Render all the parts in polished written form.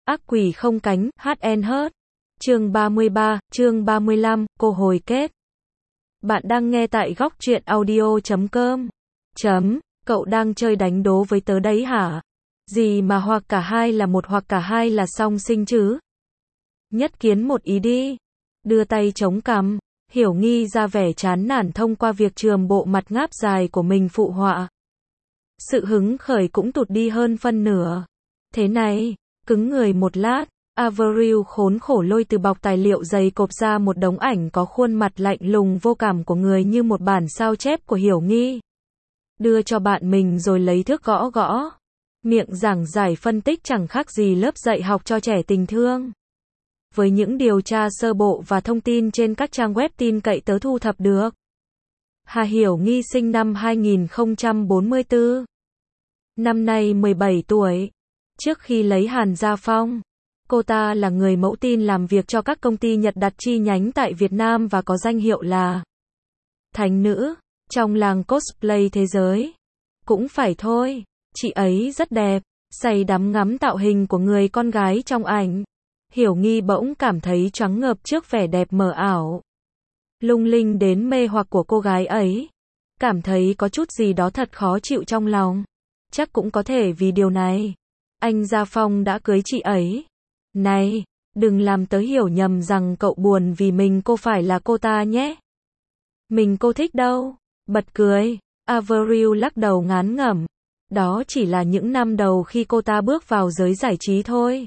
Ác quỷ không cánh, HN Hớt. Chương 33, chương 35, cô hồi kết. Bạn đang nghe tại góc truyện audio.com. Cậu đang chơi đánh đố với tớ đấy hả? Gì mà hoặc cả hai là một hoặc cả hai là song sinh chứ? Nhất kiến một ý đi. Đưa tay chống cằm, Hiểu Nghi ra vẻ chán nản thông qua việc chườm bộ mặt ngáp dài của mình phụ họa. Sự hứng khởi cũng tụt đi hơn phân nửa. Thế này, cứng người một lát, Avril khốn khổ lôi từ bọc tài liệu dày cộp ra một đống ảnh có khuôn mặt lạnh lùng vô cảm của người như một bản sao chép của Hiểu Nghi. Đưa cho bạn mình rồi lấy thước gõ gõ. Miệng giảng giải phân tích chẳng khác gì lớp dạy học cho trẻ tình thương. Với những điều tra sơ bộ và thông tin trên các trang web tin cậy tớ thu thập được. Hà Hiểu Nghi sinh năm 2044. Năm nay 17 tuổi. Trước khi lấy Hàn Gia Phong, cô ta là người mẫu tin làm việc cho các công ty Nhật đặt chi nhánh tại Việt Nam và có danh hiệu là thánh nữ trong làng cosplay thế giới. Cũng phải thôi, chị ấy rất đẹp, say đắm ngắm tạo hình của người con gái trong ảnh. Hiểu Nghi bỗng cảm thấy choáng ngợp trước vẻ đẹp mờ ảo, lung linh đến mê hoặc của cô gái ấy. Cảm thấy có chút gì đó thật khó chịu trong lòng. Chắc cũng có thể vì điều này anh Gia Phong đã cưới chị ấy. Này, đừng làm tớ hiểu nhầm rằng cậu buồn vì mình cô phải là cô ta nhé. Mình cô thích đâu. Bật cười, Avril lắc đầu ngán ngẩm. Đó chỉ là những năm đầu khi cô ta bước vào giới giải trí thôi.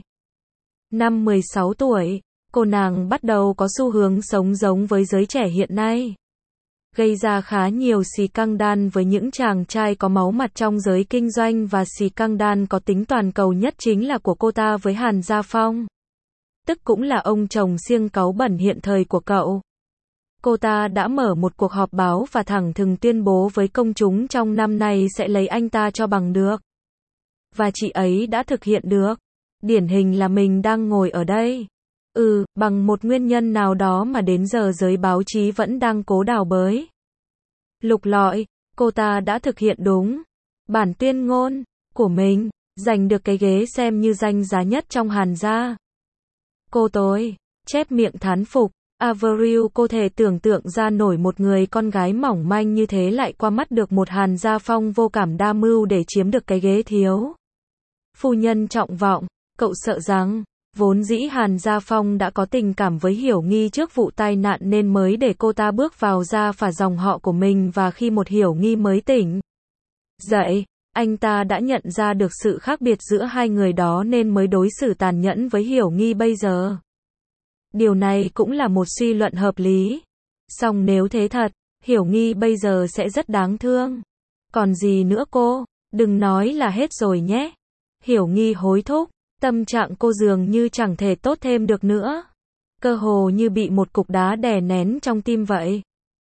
Năm 16 tuổi, cô nàng bắt đầu có xu hướng sống giống với giới trẻ hiện nay. Gây ra khá nhiều scandal với những chàng trai có máu mặt trong giới kinh doanh, và scandal có tính toàn cầu nhất chính là của cô ta với Hàn Gia Phong. Tức cũng là ông chồng siêng cáu bẩn hiện thời của cậu. Cô ta đã mở một cuộc họp báo và thẳng thừng tuyên bố với công chúng trong năm nay sẽ lấy anh ta cho bằng được. Và chị ấy đã thực hiện được. Điển hình là mình đang ngồi ở đây. Bằng một nguyên nhân nào đó mà đến giờ giới báo chí vẫn đang cố đào bới, lục lọi, cô ta đã thực hiện đúng bản tuyên ngôn của mình, giành được cái ghế xem như danh giá nhất trong Hàn gia. Cô tôi chép miệng thán phục. Avril, cô thể tưởng tượng ra nổi một người con gái mỏng manh như thế lại qua mắt được một Hàn Gia Phong vô cảm đa mưu để chiếm được cái ghế thiếu phu nhân trọng vọng. Cậu sợ rằng vốn dĩ Hàn Gia Phong đã có tình cảm với Hiểu Nghi trước vụ tai nạn nên mới để cô ta bước vào gia phả dòng họ của mình, và khi một Hiểu Nghi mới tỉnh dậy, anh ta đã nhận ra được sự khác biệt giữa hai người đó nên mới đối xử tàn nhẫn với Hiểu Nghi bây giờ. Điều này cũng là một suy luận hợp lý. Song nếu thế thật, Hiểu Nghi bây giờ sẽ rất đáng thương. Còn gì nữa cô? Đừng nói là hết rồi nhé. Hiểu Nghi hối thúc. Tâm trạng cô dường như chẳng thể tốt thêm được nữa. Cơ hồ như bị một cục đá đè nén trong tim vậy.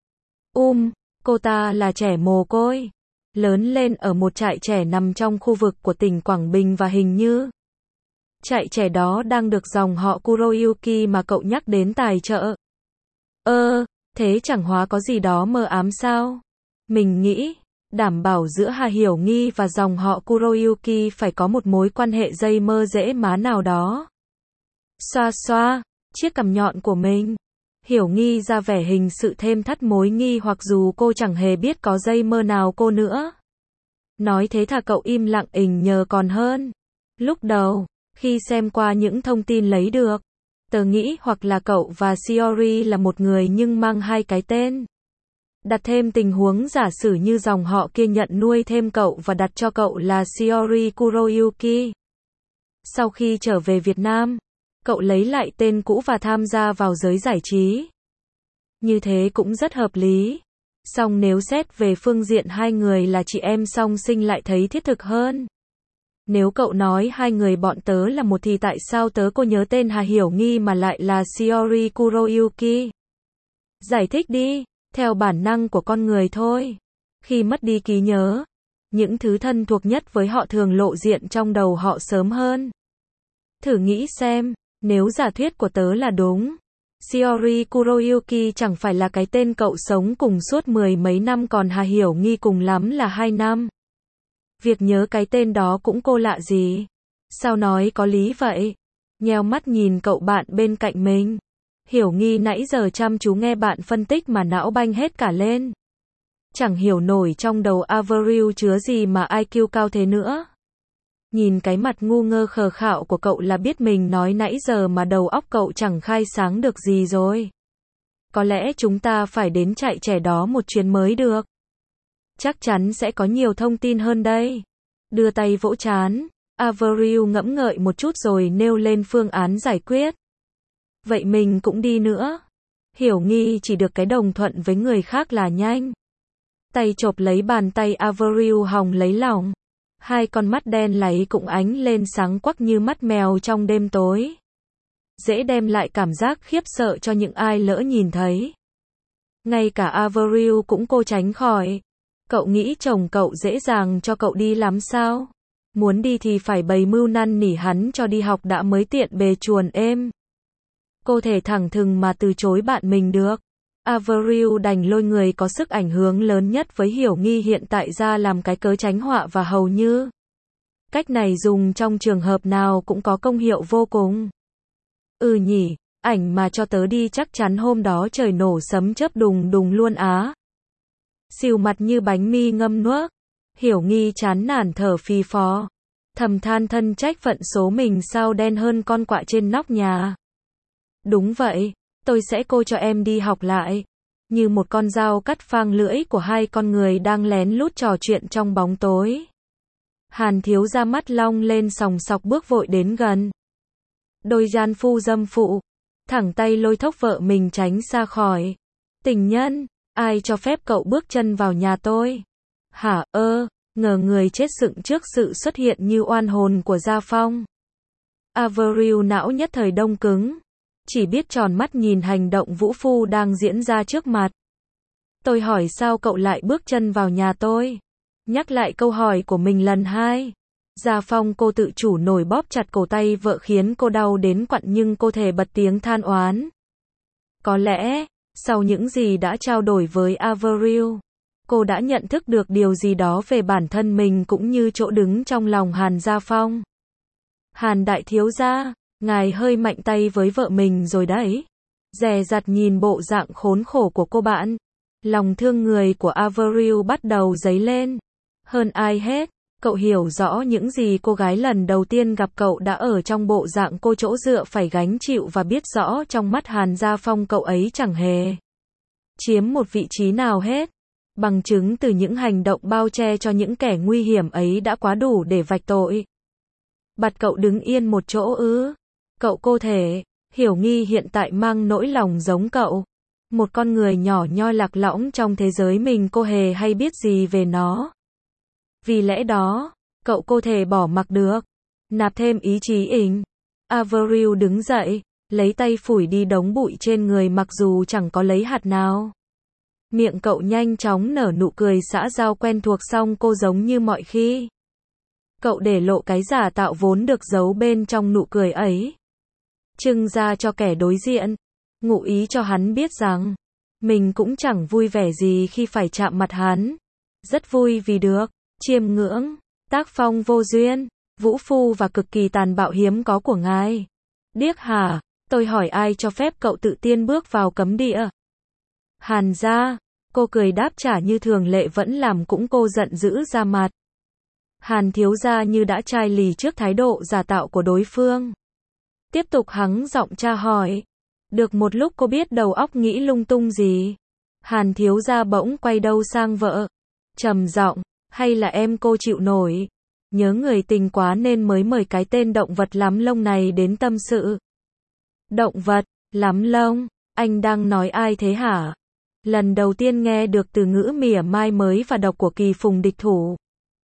Cô ta là trẻ mồ côi, lớn lên ở một trại trẻ nằm trong khu vực của tỉnh Quảng Bình, và hình như trại trẻ đó đang được dòng họ Kuroyuki mà cậu nhắc đến tài trợ. Thế chẳng hóa có gì đó mờ ám sao? Mình nghĩ đảm bảo giữa Hà Hiểu Nghi và dòng họ Kuroyuki phải có một mối quan hệ dây mơ rễ má nào đó. Xoa xoa chiếc cằm nhọn của mình, Hiểu Nghi ra vẻ hình sự thêm thắt mối nghi hoặc dù cô chẳng hề biết có dây mơ nào cô nữa. Nói thế thà cậu im lặng ình nhờ còn hơn. Lúc đầu, khi xem qua những thông tin lấy được, tớ nghĩ hoặc là cậu và Shiori là một người nhưng mang hai cái tên. Đặt thêm tình huống giả sử như dòng họ kia nhận nuôi thêm cậu và đặt cho cậu là Shiori Kuroyuki. Sau khi trở về Việt Nam, cậu lấy lại tên cũ và tham gia vào giới giải trí. Như thế cũng rất hợp lý. Song nếu xét về phương diện hai người là chị em song sinh lại thấy thiết thực hơn. Nếu cậu nói hai người bọn tớ là một thì tại sao tớ cô nhớ tên Hà Hiểu Nghi mà lại là Shiori Kuroyuki? Giải thích đi. Theo bản năng của con người thôi. Khi mất đi trí nhớ, những thứ thân thuộc nhất với họ thường lộ diện trong đầu họ sớm hơn. Thử nghĩ xem, nếu giả thuyết của tớ là đúng, Shiori Kuroyuki chẳng phải là cái tên cậu sống cùng suốt mười mấy năm, còn Hà Hiểu Nghi cùng lắm là 2 năm. Việc nhớ cái tên đó cũng cô lạ gì. Sao nói có lý vậy? nheo mắt nhìn cậu bạn bên cạnh mình. Hiểu Nghi nãy giờ chăm chú nghe bạn phân tích mà não banh hết cả lên. Chẳng hiểu nổi trong đầu Avril chứa gì mà IQ cao thế nữa. Nhìn cái mặt ngu ngơ khờ khạo của cậu là biết mình nói nãy giờ mà đầu óc cậu chẳng khai sáng được gì rồi. Có lẽ chúng ta phải đến trại trẻ đó một chuyến mới được. Chắc chắn sẽ có nhiều thông tin hơn đây. Đưa tay vỗ trán, Avril ngẫm ngợi một chút rồi nêu lên phương án giải quyết. Vậy mình cũng đi nữa. Hiểu Nghi chỉ được cái đồng thuận với người khác là nhanh. Tay chộp lấy bàn tay Avril hòng lấy lòng. Hai con mắt đen láy cũng ánh lên sáng quắc như mắt mèo trong đêm tối. Dễ đem lại cảm giác khiếp sợ cho những ai lỡ nhìn thấy. Ngay cả Avril cũng cố tránh khỏi. Cậu nghĩ chồng cậu dễ dàng cho cậu đi lắm sao? Muốn đi thì phải bày mưu năn nỉ hắn cho đi học đã mới tiện bề chuồn êm. Cô thể thẳng thừng mà từ chối bạn mình được. Avril đành lôi người có sức ảnh hưởng lớn nhất với Hiểu Nghi hiện tại ra làm cái cớ tránh họa và hầu như. Cách này dùng trong trường hợp nào cũng có công hiệu vô cùng. Ừ nhỉ, ảnh mà cho tớ đi chắc chắn hôm đó trời nổ sấm chớp đùng đùng luôn á. Xìu mặt như bánh mì ngâm nuốt. Hiểu Nghi chán nản thở phì phò. Thầm than thân trách phận số mình sao đen hơn con quạ trên nóc nhà. Đúng vậy, tôi sẽ cô cho em đi học lại. Như một con dao cắt phang lưỡi của hai con người đang lén lút trò chuyện trong bóng tối. Hàn thiếu ra mắt long lên sòng sọc bước vội đến gần. Đôi gian phu dâm phụ. Thẳng tay lôi thốc vợ mình tránh xa khỏi. Tình nhân, ai cho phép cậu bước chân vào nhà tôi? Hả ngờ người chết sững trước sự xuất hiện như oan hồn của Gia Phong. Avril não nhất thời đông cứng. Chỉ biết tròn mắt nhìn hành động vũ phu đang diễn ra trước mặt. Tôi hỏi sao cậu lại bước chân vào nhà tôi? Nhắc lại câu hỏi của mình lần hai. Gia Phong cô tự chủ nổi bóp chặt cổ tay vợ khiến cô đau đến quặn nhưng cô thể bật tiếng than oán. Có lẽ, sau những gì đã trao đổi với Avril, cô đã nhận thức được điều gì đó về bản thân mình cũng như chỗ đứng trong lòng Hàn Gia Phong. Hàn đại thiếu gia, ngài hơi mạnh tay với vợ mình rồi đấy. Dè dặt nhìn bộ dạng khốn khổ của cô bạn. Lòng thương người của Avril bắt đầu dấy lên. Hơn ai hết, cậu hiểu rõ những gì cô gái lần đầu tiên gặp cậu đã ở trong bộ dạng cô chỗ dựa phải gánh chịu và biết rõ trong mắt Hàn Gia Phong cậu ấy chẳng hề chiếm một vị trí nào hết. Bằng chứng từ những hành động bao che cho những kẻ nguy hiểm ấy đã quá đủ để vạch tội. Bắt cậu đứng yên một chỗ ư? Cậu cô thể, Hiểu Nghi hiện tại mang nỗi lòng giống cậu. Một con người nhỏ nhoi lạc lõng trong thế giới mình cô hề hay biết gì về nó. Vì lẽ đó, cậu cô thể bỏ mặc được. Nạp thêm ý chí ỉnh. Avril đứng dậy, lấy tay phủi đi đống bụi trên người mặc dù chẳng có lấy hạt nào. Miệng cậu nhanh chóng nở nụ cười xã giao quen thuộc xong cô giống như mọi khi. Cậu để lộ cái giả tạo vốn được giấu bên trong nụ cười ấy. Trưng ra cho kẻ đối diện. Ngụ ý cho hắn biết rằng, mình cũng chẳng vui vẻ gì khi phải chạm mặt hắn. Rất vui vì được chiêm ngưỡng tác phong vô duyên, vũ phu và cực kỳ tàn bạo hiếm có của ngài. Điếc hả? Tôi hỏi ai cho phép cậu tự tiên bước vào cấm địa? Hàn gia, cô cười đáp trả như thường lệ vẫn làm cũng cô giận dữ ra mặt. Hàn thiếu gia như đã chai lì trước thái độ giả tạo của đối phương. Tiếp tục hắng giọng tra hỏi. Được một lúc cô biết đầu óc nghĩ lung tung gì. Hàn thiếu gia bỗng quay đầu sang vợ. Trầm giọng, hay là em cô chịu nổi. Nhớ người tình quá nên mới mời cái tên động vật lắm lông này đến tâm sự. Động vật, lắm lông, anh đang nói ai thế hả? Lần đầu tiên nghe được từ ngữ mỉa mai mới và độc của Kỳ Phùng địch thủ.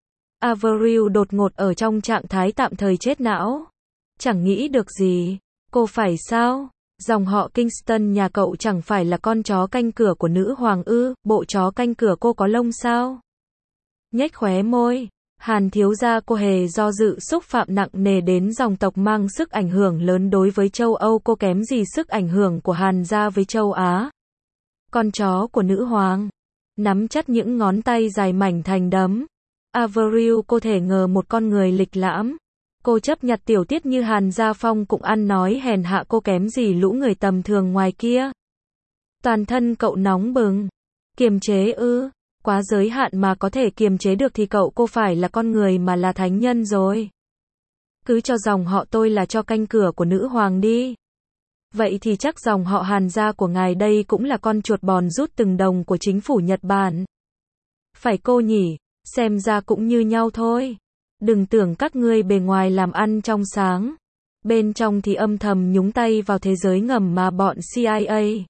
Avril đột ngột ở trong trạng thái tạm thời chết não. Chẳng nghĩ được gì. Cô phải sao? Dòng họ Kingston nhà cậu chẳng phải là con chó canh cửa của nữ hoàng ư? Bộ chó canh cửa cô có lông sao? Nhếch khóe môi. Hàn thiếu gia cô hề do dự xúc phạm nặng nề đến dòng tộc mang sức ảnh hưởng lớn đối với châu Âu cô kém gì sức ảnh hưởng của Hàn gia với châu Á. Con chó của nữ hoàng. Nắm chặt những ngón tay dài mảnh thành đấm. Avril cô thể ngờ một con người lịch lãm, Cô chấp nhặt tiểu tiết như Hàn Gia Phong cũng ăn nói hèn hạ cô kém gì lũ người tầm thường ngoài kia. Toàn thân cậu nóng bừng. Kiềm chế ư? Quá giới hạn mà có thể kiềm chế được thì cậu cô phải là con người mà là thánh nhân rồi. Cứ cho dòng họ tôi là cho canh cửa của nữ hoàng đi. Vậy thì chắc dòng họ Hàn gia của ngài đây cũng là con chuột bòn rút từng đồng của chính phủ Nhật Bản. Phải cô nhỉ, xem ra cũng như nhau thôi. Đừng tưởng các ngươi bề ngoài làm ăn trong sáng. Bên trong thì âm thầm nhúng tay vào thế giới ngầm mà bọn CIA,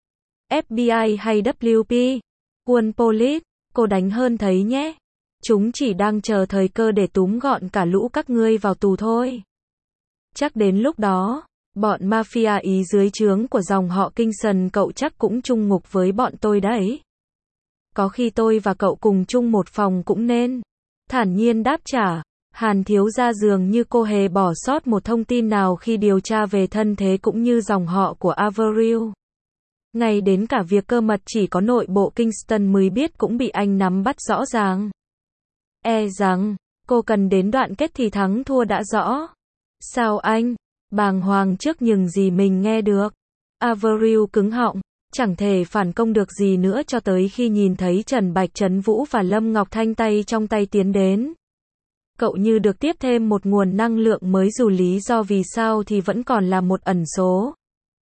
FBI hay WP, Quân Police, cô đánh hơn thấy nhé. Chúng chỉ đang chờ thời cơ để túm gọn cả lũ các ngươi vào tù thôi. Chắc đến lúc đó, bọn mafia Ý dưới trướng của dòng họ Kingston cậu chắc cũng chung ngục với bọn tôi đấy. Có khi tôi và cậu cùng chung một phòng cũng nên. Thản nhiên đáp trả. Hàn thiếu gia dường như cô hề bỏ sót một thông tin nào khi điều tra về thân thế cũng như dòng họ của Avril. Ngay đến cả việc cơ mật chỉ có nội bộ Kingston mới biết cũng bị anh nắm bắt rõ ràng. E rằng, cô cần đến đoạn kết thì thắng thua đã rõ. Sao anh? Bàng hoàng trước những gì mình nghe được. Avril cứng họng, chẳng thể phản công được gì nữa cho tới khi nhìn thấy Trần Bạch, Trấn Vũ và Lâm Ngọc Thanh tay trong tay tiến đến. Cậu như được tiếp thêm một nguồn năng lượng mới dù lý do vì sao thì vẫn còn là một ẩn số.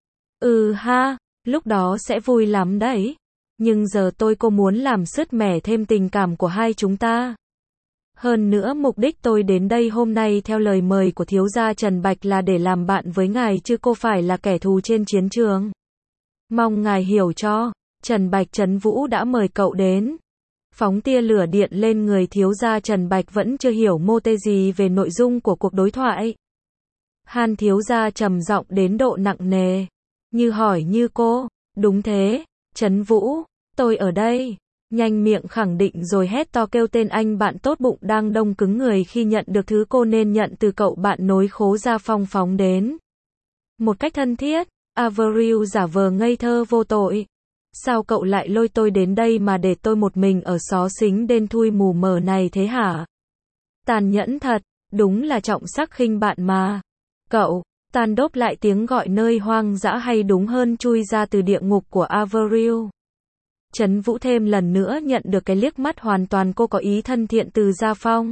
Ha, lúc đó sẽ vui lắm đấy. Nhưng giờ cô muốn làm sứt mẻ thêm tình cảm của hai chúng ta. Hơn nữa mục đích tôi đến đây hôm nay theo lời mời của thiếu gia Trần Bạch là để làm bạn với ngài chứ cô phải là kẻ thù trên chiến trường. Mong ngài hiểu cho, Trần Bạch Trấn Vũ đã mời cậu đến. Phóng tia lửa điện lên người thiếu gia Trần Bạch vẫn chưa hiểu mô tê gì về nội dung của cuộc đối thoại. Hàn thiếu gia trầm giọng đến độ nặng nề. Như hỏi như cô, đúng thế, Trấn Vũ, tôi ở đây. Nhanh miệng khẳng định rồi hét to kêu tên anh bạn tốt bụng đang đông cứng người khi nhận được thứ cô nên nhận từ cậu bạn nối khố Gia Phong phóng đến. Một cách thân thiết, Avril giả vờ ngây thơ vô tội. Sao cậu lại lôi tôi đến đây mà để tôi một mình ở xó xính đen thui mù mờ này thế hả? Tàn nhẫn thật, đúng là trọng sắc khinh bạn mà. Cậu, tàn đốp lại tiếng gọi nơi hoang dã hay đúng hơn chui ra từ địa ngục của Avril. Trấn Vũ thêm lần nữa nhận được cái liếc mắt hoàn toàn cô có ý thân thiện từ Gia Phong.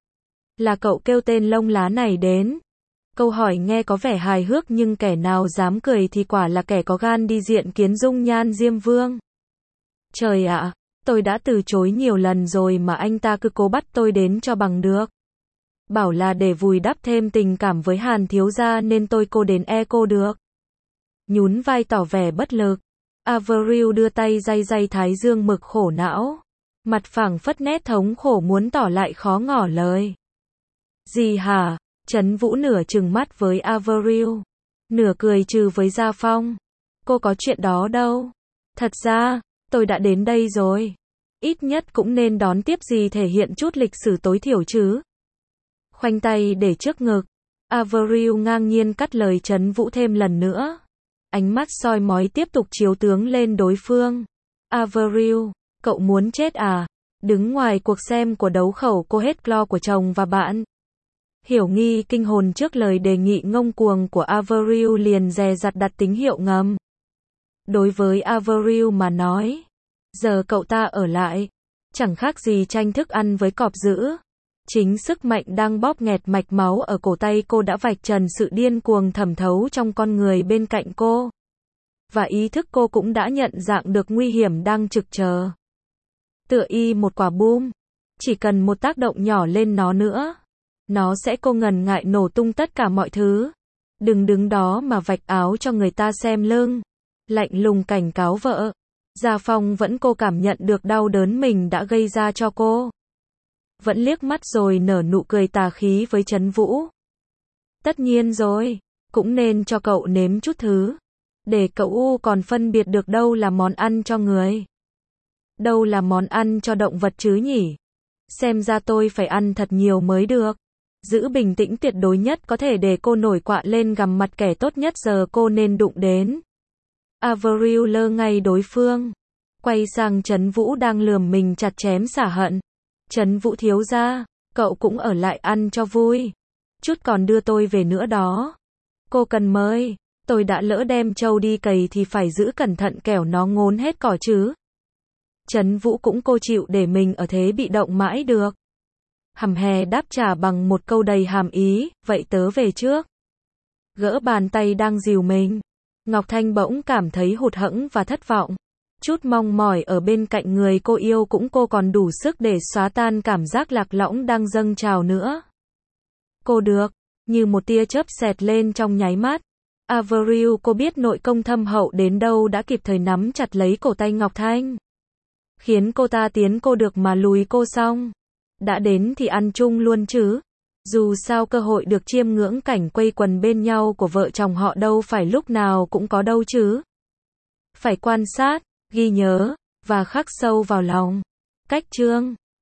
Là cậu kêu tên lông lá này đến. Câu hỏi nghe có vẻ hài hước nhưng kẻ nào dám cười thì quả là kẻ có gan đi diện kiến dung nhan Diêm Vương. Trời ạ, tôi đã từ chối nhiều lần rồi mà anh ta cứ cố bắt tôi đến cho bằng được. Bảo là để vùi đắp thêm tình cảm với Hàn thiếu gia nên tôi cô đến cô được. Nhún vai tỏ vẻ bất lực. Avril đưa tay day day thái dương mực khổ não. Mặt phẳng phất nét thống khổ muốn tỏ lại khó ngỏ lời. Gì hả? Trấn Vũ nửa trừng mắt với Avril. Nửa cười trừ với Gia Phong. Cô có chuyện đó đâu. Thật ra, tôi đã đến đây rồi. Ít nhất cũng nên đón tiếp gì thể hiện chút lịch sử tối thiểu chứ. Khoanh tay để trước ngực. Avril ngang nhiên cắt lời Trấn Vũ thêm lần nữa. Ánh mắt soi mói tiếp tục chiếu tướng lên đối phương. Avril, cậu muốn chết à? Đứng ngoài cuộc xem của đấu khẩu cô hết clo của chồng và bạn. Hiểu nghi kinh hồn trước lời đề nghị ngông cuồng của Avril liền dè dặt đặt tín hiệu ngầm. Đối với Avril mà nói, giờ cậu ta ở lại, chẳng khác gì tranh thức ăn với cọp dữ. Chính sức mạnh đang bóp nghẹt mạch máu ở cổ tay cô đã vạch trần sự điên cuồng thẩm thấu trong con người bên cạnh cô. Và ý thức cô cũng đã nhận dạng được nguy hiểm đang trực chờ. Tựa y một quả bom, chỉ cần một tác động nhỏ lên nó nữa, nó sẽ cô ngần ngại nổ tung tất cả mọi thứ. Đừng đứng đó mà vạch áo cho người ta xem lưng. Lạnh lùng cảnh cáo vợ. Gia Phong vẫn cô cảm nhận được đau đớn mình đã gây ra cho cô. Vẫn liếc mắt rồi nở nụ cười tà khí với Trấn Vũ. Tất nhiên rồi, cũng nên cho cậu nếm chút thứ. Để cậu còn phân biệt được đâu là món ăn cho người. Đâu là món ăn cho động vật chứ nhỉ? Xem ra tôi phải ăn thật nhiều mới được. Giữ bình tĩnh tuyệt đối nhất có thể để cô nổi quạ lên gằm mặt kẻ tốt nhất giờ cô nên đụng đến. Avril lơ ngay đối phương. Quay sang Trấn Vũ đang lườm mình chặt chém xả hận. Trấn Vũ thiếu gia, cậu cũng ở lại ăn cho vui. chút còn đưa tôi về nữa đó. Cô cần mời, tôi đã lỡ đem trâu đi cày thì phải giữ cẩn thận kẻo nó ngốn hết cỏ chứ. Trấn Vũ cũng cô chịu để mình ở thế bị động mãi được. Hầm Hè đáp trả bằng một câu đầy hàm ý, vậy tớ về trước. Gỡ bàn tay đang dìu mình. Ngọc Thanh bỗng cảm thấy hụt hẫng và thất vọng. Chút mong mỏi ở bên cạnh người cô yêu cũng cô còn đủ sức để xóa tan cảm giác lạc lõng đang dâng trào nữa. Cô được, như một tia chớp xẹt lên trong nháy mắt. Avril cô biết nội công thâm hậu đến đâu đã kịp thời nắm chặt lấy cổ tay Ngọc Thanh. Khiến cô ta tiến cô được mà lùi cô xong. Đã đến thì ăn chung luôn chứ. Dù sao cơ hội được chiêm ngưỡng cảnh quây quần bên nhau của vợ chồng họ đâu phải lúc nào cũng có đâu chứ. Phải quan sát, ghi nhớ, và khắc sâu vào lòng. Cách chương